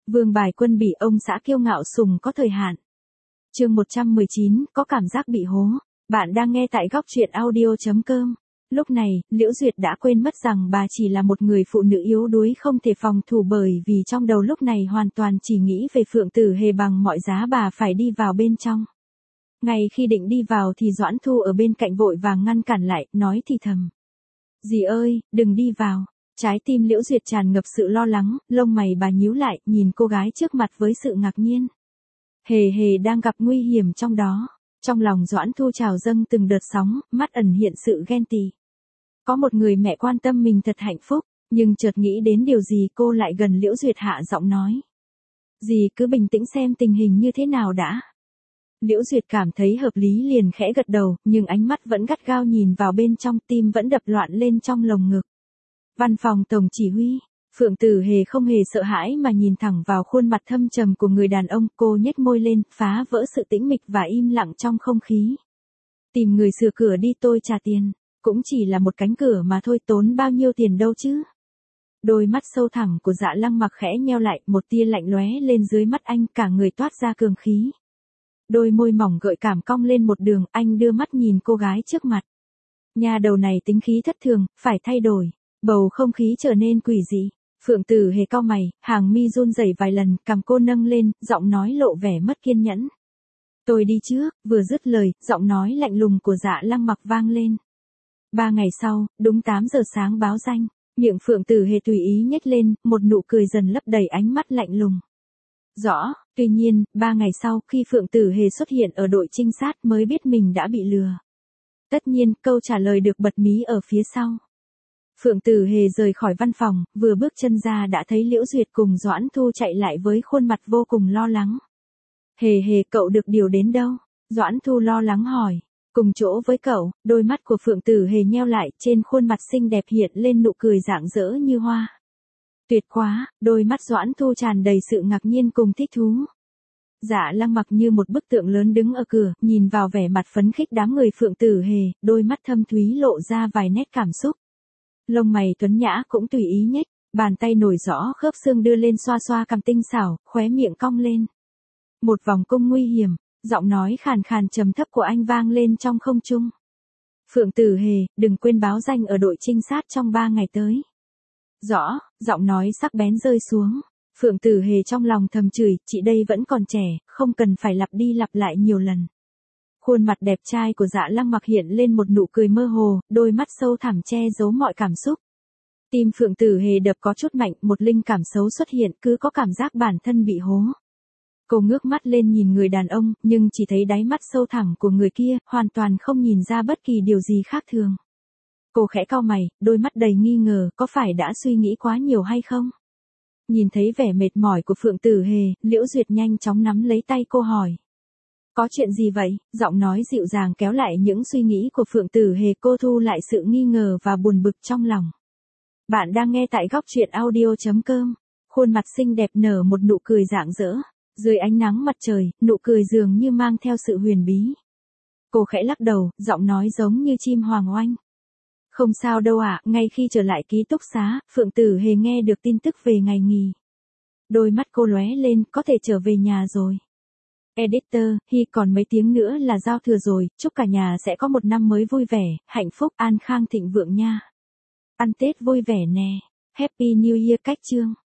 Vương bài quân bị ông xã kiêu ngạo sùng có thời hạn. Chương 119, có cảm giác bị hố. Bạn đang nghe tại góc truyện audio.com. Lúc này, Liễu Duyệt đã quên mất rằng bà chỉ là một người phụ nữ yếu đuối không thể phòng thủ, bởi vì trong đầu lúc này hoàn toàn chỉ nghĩ về Phượng Tử Hề, bằng mọi giá bà phải đi vào bên trong. Ngay khi định đi vào thì Doãn Thu ở bên cạnh vội vàng ngăn cản lại, nói thì thầm. Dì ơi, đừng đi vào. Trái tim Liễu Duyệt tràn ngập sự lo lắng, lông mày bà nhíu lại, nhìn cô gái trước mặt với sự ngạc nhiên. Hề Hề đang gặp nguy hiểm trong đó. Trong lòng Doãn Thu trào dâng từng đợt sóng, mắt ẩn hiện sự ghen tị. Có một người mẹ quan tâm mình thật hạnh phúc, nhưng chợt nghĩ đến điều gì cô lại gần Liễu Duyệt hạ giọng nói. Dì cứ bình tĩnh xem tình hình như thế nào đã. Liễu Duyệt cảm thấy hợp lý liền khẽ gật đầu, nhưng ánh mắt vẫn gắt gao nhìn vào bên trong, tim vẫn đập loạn lên trong lồng ngực. Văn phòng tổng chỉ huy, Phượng Tử Hề không hề sợ hãi mà nhìn thẳng vào khuôn mặt thâm trầm của người đàn ông, cô nhếch môi lên, phá vỡ sự tĩnh mịch và im lặng trong không khí. Tìm người sửa cửa đi, tôi trả tiền, cũng chỉ là một cánh cửa mà thôi, tốn bao nhiêu tiền đâu chứ. Đôi mắt sâu thẳm của Dạ Lăng Mặc khẽ nheo lại, một tia lạnh lóe lên dưới mắt anh, cả người toát ra cường khí. Đôi môi mỏng gợi cảm cong lên một đường, anh đưa mắt nhìn cô gái trước mặt. Nhà đầu này tính khí thất thường, phải thay đổi. Bầu không khí trở nên quỷ dị. Phượng Tử Hề cau mày, hàng mi run rẩy vài lần, cằm cô nâng lên, giọng nói lộ vẻ mất kiên nhẫn. Tôi đi trước, vừa dứt lời, giọng nói lạnh lùng của Dạ Lăng Mặc vang lên. 3 ngày sau, đúng 8 giờ sáng báo danh, miệng Phượng Tử Hề tùy ý nhếch lên, một nụ cười dần lấp đầy ánh mắt lạnh lùng. Rõ, tuy nhiên, 3 ngày sau, khi Phượng Tử Hề xuất hiện ở đội trinh sát mới biết mình đã bị lừa. Tất nhiên, câu trả lời được bật mí ở phía sau. Phượng Tử Hề rời khỏi văn phòng, vừa bước chân ra đã thấy Liễu Duyệt cùng Doãn Thu chạy lại với khuôn mặt vô cùng lo lắng. Hề Hề, cậu được điều đến đâu? Doãn Thu lo lắng hỏi. Cùng chỗ với cậu, đôi mắt của Phượng Tử Hề nheo lại, trên khuôn mặt xinh đẹp hiện lên nụ cười rạng rỡ như hoa. Tuyệt quá, đôi mắt Doãn Thu tràn đầy sự ngạc nhiên cùng thích thú. Dạ Lăng Mặc như một bức tượng lớn đứng ở cửa, nhìn vào vẻ mặt phấn khích đám người Phượng Tử Hề, đôi mắt thâm thúy lộ ra vài nét cảm xúc. Lông mày tuấn nhã cũng tùy ý nhếch, bàn tay nổi rõ khớp xương đưa lên xoa xoa cằm tinh xảo, khóe miệng cong lên. Một vòng cung nguy hiểm, giọng nói khàn khàn trầm thấp của anh vang lên trong không trung. Phượng Tử Hề, đừng quên báo danh ở đội trinh sát trong 3 ngày tới. Rõ, giọng nói sắc bén rơi xuống. Phượng Tử Hề trong lòng thầm chửi, chị đây vẫn còn trẻ, không cần phải lặp đi lặp lại nhiều lần. Khuôn mặt đẹp trai của Dạ Lăng Mặc hiện lên một nụ cười mơ hồ, đôi mắt sâu thẳm che giấu mọi cảm xúc. Tim Phượng Tử Hề đập có chút mạnh, một linh cảm xấu xuất hiện, cứ có cảm giác bản thân bị hố. Cô ngước mắt lên nhìn người đàn ông, nhưng chỉ thấy đáy mắt sâu thẳm của người kia, hoàn toàn không nhìn ra bất kỳ điều gì khác thường. Cô khẽ cau mày, đôi mắt đầy nghi ngờ, có phải đã suy nghĩ quá nhiều hay không? Nhìn thấy vẻ mệt mỏi của Phượng Tử Hề, Liễu Duyệt nhanh chóng nắm lấy tay cô hỏi. Có chuyện gì vậy? Giọng nói dịu dàng kéo lại những suy nghĩ của Phượng Tử Hề, cô thu lại sự nghi ngờ và buồn bực trong lòng. Bạn đang nghe tại góc truyện audio.com. Khuôn mặt xinh đẹp nở một nụ cười rạng rỡ. Dưới ánh nắng mặt trời, nụ cười dường như mang theo sự huyền bí. Cô khẽ lắc đầu, giọng nói giống như chim hoàng oanh. Không sao đâu ạ, ngay khi trở lại ký túc xá, Phượng Tử Hề nghe được tin tức về ngày nghỉ. Đôi mắt cô lóe lên, có thể trở về nhà rồi. Editor, còn mấy tiếng nữa là giao thừa rồi, chúc cả nhà sẽ có một năm mới vui vẻ, hạnh phúc, an khang thịnh vượng nha. Ăn Tết vui vẻ nè. Happy New Year cách chương.